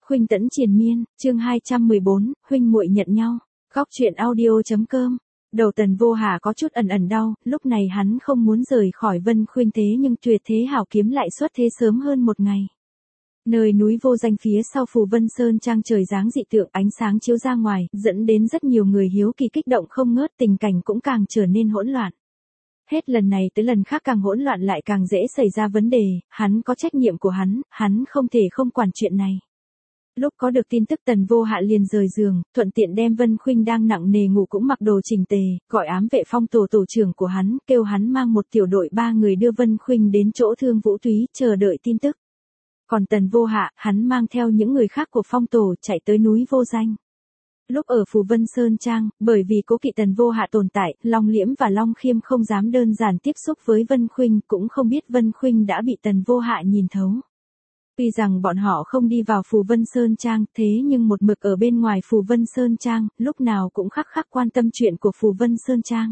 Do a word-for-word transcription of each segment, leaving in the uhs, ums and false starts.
Khuynh Tẫn triền miên, chương hai trăm mười bốn, huynh muội nhận nhau. Góc truyện audio.com. Đầu Tần Vô Hạ có chút ẩn ẩn đau, lúc này hắn không muốn rời khỏi Vân Khuynh thế nhưng Tuyệt Thế Hảo Kiếm lại xuất thế sớm hơn một ngày. Nơi núi vô danh phía sau Phù Vân Sơn Trang trời dáng dị tượng, ánh sáng chiếu ra ngoài, dẫn đến rất nhiều người hiếu kỳ kích động không ngớt, tình cảnh cũng càng trở nên hỗn loạn. Hết lần này tới lần khác càng hỗn loạn lại càng dễ xảy ra vấn đề, hắn có trách nhiệm của hắn, hắn không thể không quản chuyện này. Lúc có được tin tức Tần Vô Hạ liền rời giường, thuận tiện đem Vân Khuynh đang nặng nề ngủ cũng mặc đồ chỉnh tề, gọi ám vệ Phong tổ tổ trưởng của hắn, kêu hắn mang một tiểu đội ba người đưa Vân Khuynh đến chỗ Thương Vũ Túy, chờ đợi tin tức. Còn Tần Vô Hạ, hắn mang theo những người khác của Phong tổ chạy tới núi vô danh. Lúc ở Phù Vân Sơn Trang, bởi vì cố kỵ Tần Vô Hạ tồn tại, Long Liễm và Long Khiêm không dám đơn giản tiếp xúc với Vân Khuynh, cũng không biết Vân Khuynh đã bị Tần Vô Hạ nhìn thấu. Tuy rằng bọn họ không đi vào Phù Vân Sơn Trang, thế nhưng một mực ở bên ngoài Phù Vân Sơn Trang, lúc nào cũng khắc khắc quan tâm chuyện của Phù Vân Sơn Trang.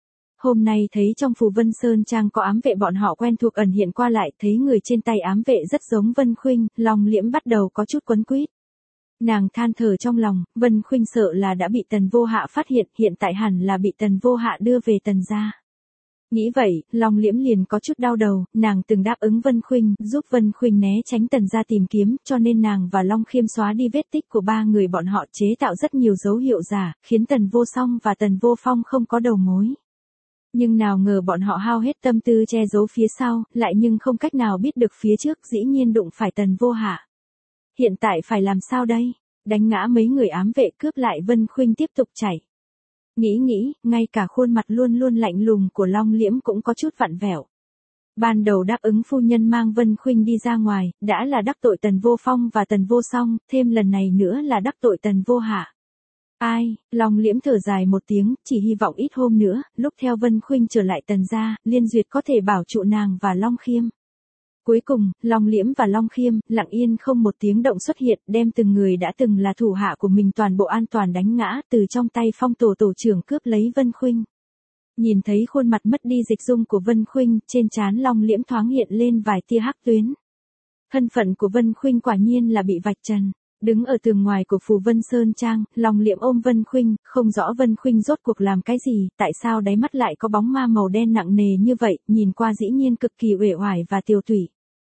Hôm nay thấy trong Phù Vân Sơn Trang có ám vệ bọn họ quen thuộc ẩn hiện qua lại, thấy người trên tay ám vệ rất giống Vân Khuynh, Long Liễm bắt đầu có chút quấn quýt. Nàng than thở trong lòng, Vân Khuynh sợ là đã bị Tần Vô Hạ phát hiện, hiện tại hẳn là bị Tần Vô Hạ đưa về Tần gia. Nghĩ vậy, Long Liễm liền có chút đau đầu, nàng từng đáp ứng Vân Khuynh, giúp Vân Khuynh né tránh Tần gia tìm kiếm, cho nên nàng và Long Khiêm xóa đi vết tích của ba người bọn họ, chế tạo rất nhiều dấu hiệu giả, khiến Tần Vô Song và Tần Vô Phong không có đầu mối. Nhưng nào ngờ bọn họ hao hết tâm tư che giấu phía sau, lại nhưng không cách nào biết được phía trước, dĩ nhiên đụng phải Tần Vô Hạ. Hiện tại phải làm sao đây? Đánh ngã mấy người ám vệ, cướp lại Vân Khuynh tiếp tục chạy. Nghĩ nghĩ, ngay cả khuôn mặt luôn luôn lạnh lùng của Long Liễm cũng có chút vặn vẹo. Ban đầu đáp ứng phu nhân mang Vân Khuynh đi ra ngoài, đã là đắc tội Tần Vô Phong và Tần Vô Song, thêm lần này nữa là đắc tội Tần Vô Hạ. Ai, Long Liễm thở dài một tiếng, chỉ hy vọng ít hôm nữa, lúc theo Vân Khuynh trở lại Tần gia, Liên Duyệt có thể bảo trụ nàng và Long Khiêm. Cuối cùng, Long Liễm và Long Khiêm, lặng yên không một tiếng động xuất hiện, đem từng người đã từng là thủ hạ của mình toàn bộ an toàn đánh ngã, từ trong tay Phong tổ tổ trưởng cướp lấy Vân Khuynh. Nhìn thấy khuôn mặt mất đi dịch dung của Vân Khuynh, trên trán Long Liễm thoáng hiện lên vài tia hắc tuyến. Thân phận của Vân Khuynh quả nhiên là bị vạch trần. Đứng ở tường ngoài của Phù Vân Sơn Trang, Long Liễm ôm Vân Khuynh, không rõ Vân Khuynh rốt cuộc làm cái gì, tại sao đáy mắt lại có bóng ma màu đen nặng nề như vậy, nhìn qua dĩ nhiên cực kỳ uể oải và tiều tụy.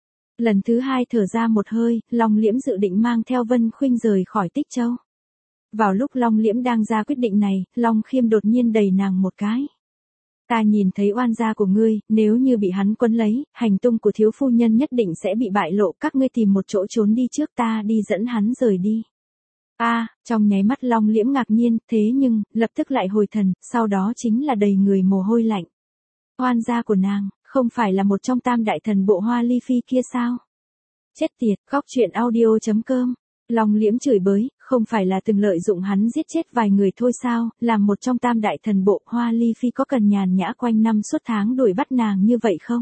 Lần thứ hai thở ra một hơi, Long Liễm dự định mang theo Vân Khuynh rời khỏi Tích Châu. Vào lúc Long Liễm đang ra quyết định này, Long Khiêm đột nhiên đẩy nàng một cái. Ta nhìn thấy oan gia của ngươi, nếu như bị hắn quấn lấy, hành tung của thiếu phu nhân nhất định sẽ bị bại lộ, các ngươi tìm một chỗ trốn đi trước, ta đi dẫn hắn rời đi. A, à, trong nháy mắt Long Liễm ngạc nhiên, thế nhưng, lập tức lại hồi thần, sau đó chính là đầy người mồ hôi lạnh. Oan gia của nàng, không phải là một trong tam đại thần bộ Hoa Ly Phi kia sao? Chết tiệt, góc truyện audio.com. Long Liễm chửi bới, không phải là từng lợi dụng hắn giết chết vài người thôi sao, làm một trong tam đại thần bộ Hoa Ly Phi có cần nhàn nhã quanh năm suốt tháng đuổi bắt nàng như vậy không?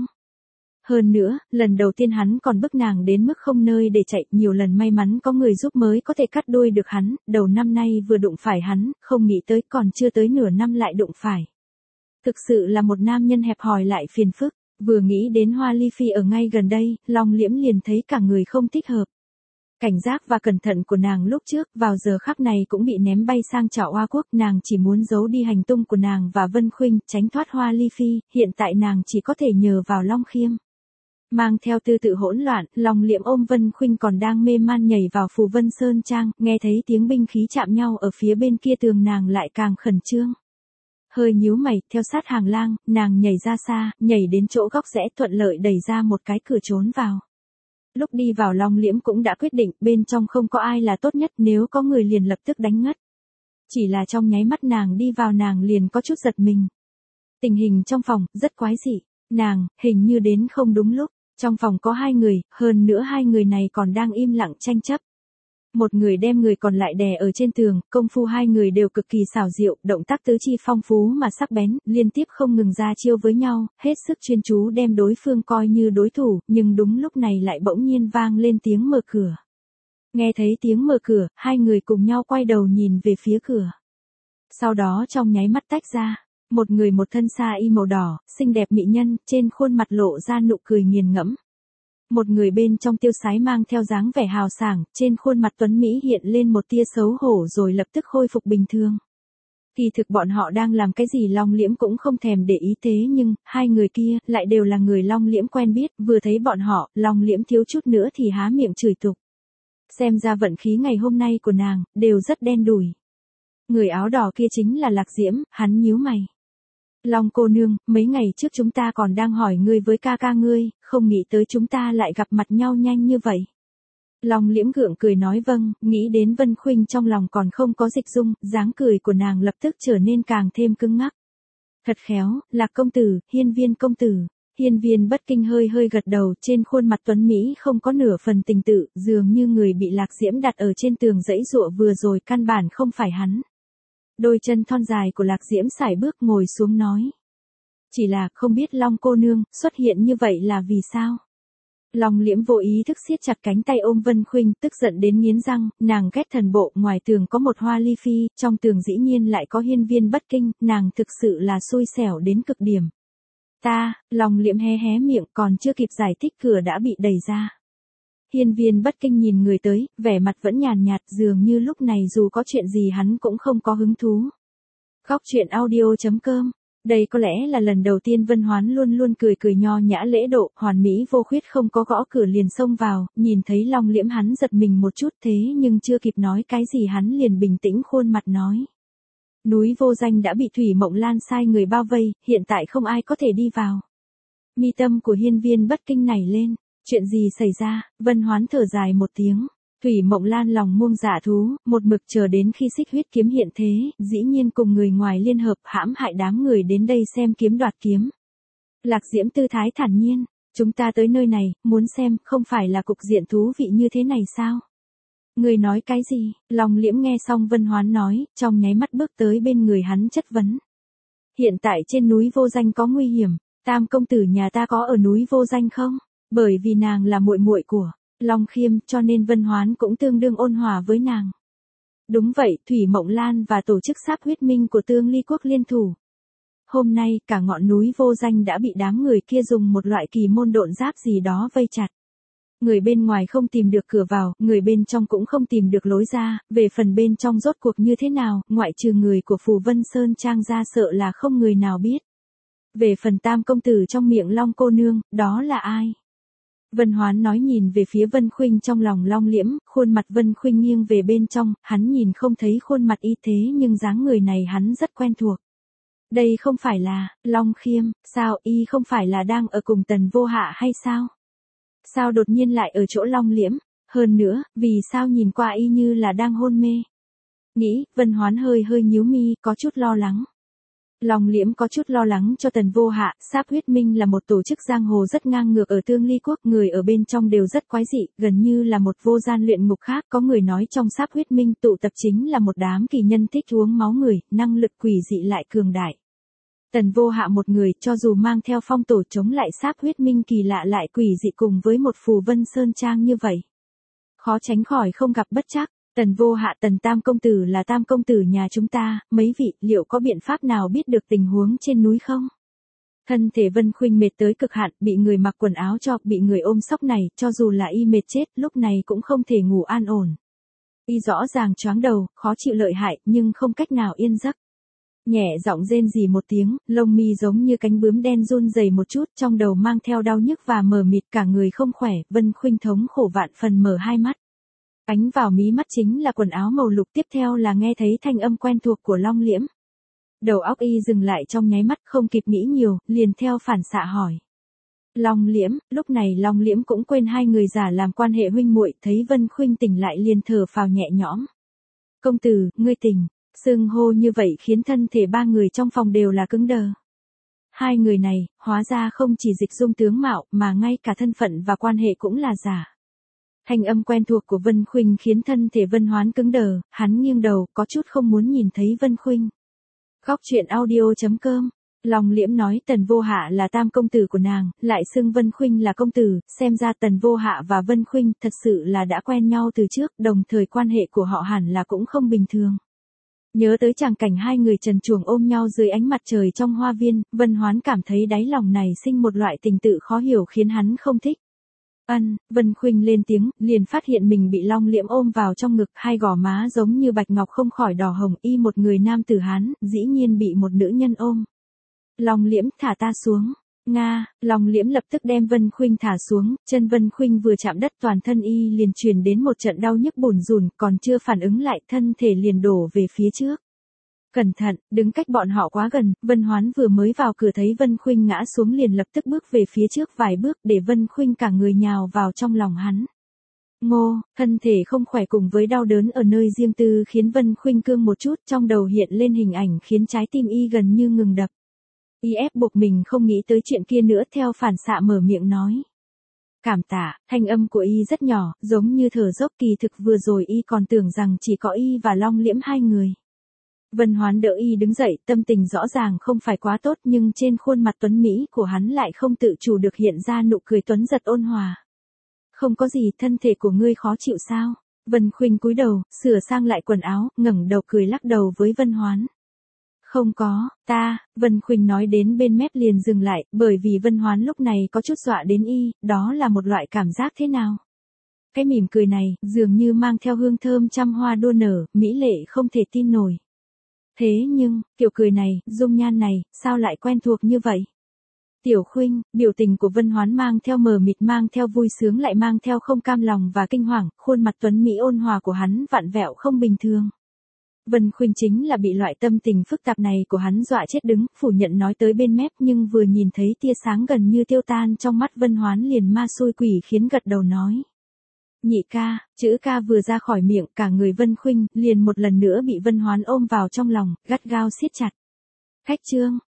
Hơn nữa, lần đầu tiên hắn còn bức nàng đến mức không nơi để chạy, nhiều lần may mắn có người giúp mới có thể cắt đuôi được hắn, đầu năm nay vừa đụng phải hắn, không nghĩ tới còn chưa tới nửa năm lại đụng phải. Thực sự là một nam nhân hẹp hòi lại phiền phức, vừa nghĩ đến Hoa Ly Phi ở ngay gần đây, Long Liễm liền thấy cả người không thích hợp. Cảnh giác và cẩn thận của nàng lúc trước, vào giờ khắc này cũng bị ném bay sang chảo Hoa Quốc, nàng chỉ muốn giấu đi hành tung của nàng và Vân Khuynh, tránh thoát Hoa Ly Phi, hiện tại nàng chỉ có thể nhờ vào Long Khiêm. Mang theo tư tự hỗn loạn, Long Liễm ôm Vân Khuynh còn đang mê man nhảy vào Phù Vân Sơn Trang, nghe thấy tiếng binh khí chạm nhau ở phía bên kia tường nàng lại càng khẩn trương. Hơi nhíu mày, theo sát hàng lang, nàng nhảy ra xa, nhảy đến chỗ góc rẽ thuận lợi đẩy ra một cái cửa trốn vào. Lúc đi vào Long Liễm cũng đã quyết định, bên trong không có ai là tốt nhất, nếu có người liền lập tức đánh ngất. Chỉ là trong nháy mắt nàng đi vào nàng liền có chút giật mình. Tình hình trong phòng, rất quái dị, nàng, hình như đến không đúng lúc, trong phòng có hai người, hơn nữa hai người này còn đang im lặng tranh chấp. Một người đem người còn lại đè ở trên tường, công phu hai người đều cực kỳ xảo diệu, động tác tứ chi phong phú mà sắc bén, liên tiếp không ngừng ra chiêu với nhau, hết sức chuyên chú đem đối phương coi như đối thủ, nhưng đúng lúc này lại bỗng nhiên vang lên tiếng mở cửa. Nghe thấy tiếng mở cửa, hai người cùng nhau quay đầu nhìn về phía cửa. Sau đó trong nháy mắt tách ra, một người một thân sa y màu đỏ, xinh đẹp mỹ nhân, trên khuôn mặt lộ ra nụ cười nghiền ngẫm. Một người bên trong tiêu sái mang theo dáng vẻ hào sảng, trên khuôn mặt tuấn Mỹ hiện lên một tia xấu hổ rồi lập tức khôi phục bình thường. Kỳ thực bọn họ đang làm cái gì Long Liễm cũng không thèm để ý thế nhưng, hai người kia, lại đều là người Long Liễm quen biết, vừa thấy bọn họ, Long Liễm thiếu chút nữa thì há miệng chửi tục. Xem ra vận khí ngày hôm nay của nàng, đều rất đen đủi. Người áo đỏ kia chính là Lạc Diễm, hắn nhíu mày. Long cô nương, mấy ngày trước chúng ta còn đang hỏi ngươi với ca ca ngươi, không nghĩ tới chúng ta lại gặp mặt nhau nhanh như vậy. Long Liễm gượng cười nói vâng, nghĩ đến Vân Khuynh trong lòng còn không có dịch dung, dáng cười của nàng lập tức trở nên càng thêm cứng ngắc. Thật khéo, Lạc công tử, Hiên Viên công tử. Hiên Viên Bất Kinh hơi hơi gật đầu, trên khuôn mặt tuấn Mỹ không có nửa phần tình tự, dường như người bị Lạc Diễm đặt ở trên tường dãy dụa vừa rồi căn bản không phải hắn. Đôi chân thon dài của Lạc Diễm sải bước ngồi xuống nói. Chỉ là không biết Long cô nương xuất hiện như vậy là vì sao? Long Liễm vô ý thức siết chặt cánh tay ôm Vân Khuynh, tức giận đến nghiến răng, nàng ghét thần bộ, ngoài tường có một hoa ly phi, trong tường dĩ nhiên lại có Hiên Viên Bất Kinh, nàng thực sự là xui xẻo đến cực điểm. Ta, Long Liễm hé hé miệng còn chưa kịp giải thích cửa đã bị đẩy ra. Hiên Viên Bất Kinh nhìn người tới, vẻ mặt vẫn nhàn nhạt dường như lúc này dù có chuyện gì hắn cũng không có hứng thú. Góc truyện audio chấm com. Đây có lẽ là lần đầu tiên Vân Hoán luôn luôn cười cười nho nhã lễ độ, hoàn mỹ vô khuyết không có gõ cửa liền xông vào, nhìn thấy Long Liễm hắn giật mình một chút thế nhưng chưa kịp nói cái gì hắn liền bình tĩnh khuôn mặt nói. Núi Vô Danh đã bị Thủy Mộng Lan sai người bao vây, hiện tại không ai có thể đi vào. Mi tâm của Hiên Viên Bất Kinh nảy lên, chuyện gì xảy ra, Vân Hoán thở dài một tiếng. Thủy Mộng Lan lòng muông dạ thú, một mực chờ đến khi Xích Huyết kiếm hiện thế, dĩ nhiên cùng người ngoài liên hợp hãm hại đám người đến đây xem kiếm đoạt kiếm. Lạc Diễm tư thái thản nhiên, chúng ta tới nơi này, muốn xem, không phải là cục diện thú vị như thế này sao? Người nói cái gì? Long Liễm nghe xong Vân Hoán nói, trong nháy mắt bước tới bên người hắn chất vấn. Hiện tại trên núi Vô Danh có nguy hiểm, Tam công tử nhà ta có ở núi Vô Danh không? Bởi vì nàng là muội muội của Long Khiêm, cho nên Vân Hoán cũng tương đương ôn hòa với nàng. Đúng vậy, Thủy Mộng Lan và tổ chức Sáp Huyết Minh của Tương Ly Quốc liên thủ. Hôm nay, cả ngọn núi Vô Danh đã bị đám người kia dùng một loại kỳ môn độn giáp gì đó vây chặt. Người bên ngoài không tìm được cửa vào, người bên trong cũng không tìm được lối ra, về phần bên trong rốt cuộc như thế nào, ngoại trừ người của Phù Vân Sơn Trang ra sợ là không người nào biết. Về phần Tam công tử trong miệng Long cô nương, đó là ai? Vân Hoán nói nhìn về phía Vân Khuynh trong lòng Long Liễm, khuôn mặt Vân Khuynh nghiêng về bên trong, hắn nhìn không thấy khuôn mặt y thế nhưng dáng người này hắn rất quen thuộc. Đây không phải là, Long Khiêm, sao y không phải là đang ở cùng Tần Vô Hạ hay sao? Sao đột nhiên lại ở chỗ Long Liễm, hơn nữa, vì sao nhìn qua y như là đang hôn mê? Nghĩ, Vân Hoán hơi hơi nhíu mi, có chút lo lắng. Long Liễm có chút lo lắng cho Tần Vô Hạ, Sáp Huyết Minh là một tổ chức giang hồ rất ngang ngược ở Tương Ly Quốc, người ở bên trong đều rất quái dị, gần như là một vô gian luyện ngục khác, có người nói trong Sáp Huyết Minh tụ tập chính là một đám kỳ nhân thích uống máu người, năng lực quỷ dị lại cường đại. Tần Vô Hạ một người, cho dù mang theo phong tổ chống lại Sáp Huyết Minh kỳ lạ lại quỷ dị cùng với một Phù Vân Sơn Trang như vậy. Khó tránh khỏi không gặp bất trắc. Tần Vô Hạ Tần Tam công tử là Tam công tử nhà chúng ta, mấy vị, liệu có biện pháp nào biết được tình huống trên núi không? Thân thể Vân Khuynh mệt tới cực hạn, bị người mặc quần áo cho, bị người ôm sóc này, cho dù là y mệt chết, lúc này cũng không thể ngủ an ổn. Y rõ ràng choáng đầu, khó chịu lợi hại, nhưng không cách nào yên giấc. Nhẹ giọng rên rỉ một tiếng, lông mi giống như cánh bướm đen run rẩy một chút, trong đầu mang theo đau nhức và mờ mịt, cả người không khỏe, Vân Khuynh thống khổ vạn phần mở hai mắt. Ánh vào mí mắt chính là quần áo màu lục, tiếp theo là nghe thấy thanh âm quen thuộc của Long Liễm. Đầu óc y dừng lại trong nháy mắt, không kịp nghĩ nhiều, liền theo phản xạ hỏi. Long Liễm, lúc này Long Liễm cũng quên hai người giả làm quan hệ huynh muội, thấy Vân Khuynh tỉnh lại liền thở phào nhẹ nhõm. Công tử, ngươi tỉnh, xưng hô như vậy khiến thân thể ba người trong phòng đều là cứng đờ. Hai người này, hóa ra không chỉ dịch dung tướng mạo, mà ngay cả thân phận và quan hệ cũng là giả. Thanh âm quen thuộc của Vân Khuynh khiến thân thể Vân Hoán cứng đờ, hắn nghiêng đầu, có chút không muốn nhìn thấy Vân Khuynh. Góc truyện audio chấm com. Long Liễm nói Tần Vô Hạ là Tam công tử của nàng, lại xưng Vân Khuynh là công tử, xem ra Tần Vô Hạ và Vân Khuynh thật sự là đã quen nhau từ trước, đồng thời quan hệ của họ hẳn là cũng không bình thường. Nhớ tới tràng cảnh hai người trần truồng ôm nhau dưới ánh mặt trời trong hoa viên, Vân Hoán cảm thấy đáy lòng này sinh một loại tình tự khó hiểu khiến hắn không thích. Ân, Vân Khuynh lên tiếng, liền phát hiện mình bị Long Liễm ôm vào trong ngực, hai gò má giống như bạch ngọc không khỏi đỏ hồng, y một người nam tử Hán, dĩ nhiên bị một nữ nhân ôm. Long Liễm, thả ta xuống. Nga, Long Liễm lập tức đem Vân Khuynh thả xuống, chân Vân Khuynh vừa chạm đất toàn thân y liền truyền đến một trận đau nhức bủn rủn, còn chưa phản ứng lại thân thể liền đổ về phía trước. Cẩn thận, đứng cách bọn họ quá gần, Vân Hoán vừa mới vào cửa thấy Vân Khuynh ngã xuống liền lập tức bước về phía trước vài bước để Vân Khuynh cả người nhào vào trong lòng hắn. Ngô, thân thể không khỏe cùng với đau đớn ở nơi riêng tư khiến Vân Khuynh cương một chút, trong đầu hiện lên hình ảnh khiến trái tim y gần như ngừng đập. Y ép buộc mình không nghĩ tới chuyện kia nữa, theo phản xạ mở miệng nói. Cảm tạ, thanh âm của y rất nhỏ, giống như thở dốc, kỳ thực vừa rồi y còn tưởng rằng chỉ có y và Long Liễm hai người. Vân Hoán đỡ y đứng dậy, tâm tình rõ ràng không phải quá tốt nhưng trên khuôn mặt tuấn Mỹ của hắn lại không tự chủ được hiện ra nụ cười tuấn giật ôn hòa. Không có gì, thân thể của ngươi khó chịu sao? Vân Khuynh cúi đầu, sửa sang lại quần áo, ngẩng đầu cười lắc đầu với Vân Hoán. Không có, ta, Vân Khuynh nói đến bên mép liền dừng lại, bởi vì Vân Hoán lúc này có chút dọa đến y, đó là một loại cảm giác thế nào? Cái mỉm cười này, dường như mang theo hương thơm trăm hoa đua nở, mỹ lệ không thể tin nổi. Thế nhưng, kiểu cười này, dung nhan này, sao lại quen thuộc như vậy? Tiểu Khuynh, biểu tình của Vân Hoán mang theo mờ mịt, mang theo vui sướng, lại mang theo không cam lòng và kinh hoàng, khuôn mặt tuấn mỹ ôn hòa của hắn vặn vẹo không bình thường. Vân Khuynh chính là bị loại tâm tình phức tạp này của hắn dọa chết đứng, phủ nhận nói tới bên mép nhưng vừa nhìn thấy tia sáng gần như tiêu tan trong mắt Vân Hoán liền ma xui quỷ khiến gật đầu nói. Nhị ca, chữ ca vừa ra khỏi miệng, cả người Vân Khuynh liền một lần nữa bị Vân Hoán ôm vào trong lòng, gắt gao siết chặt. Khách trương,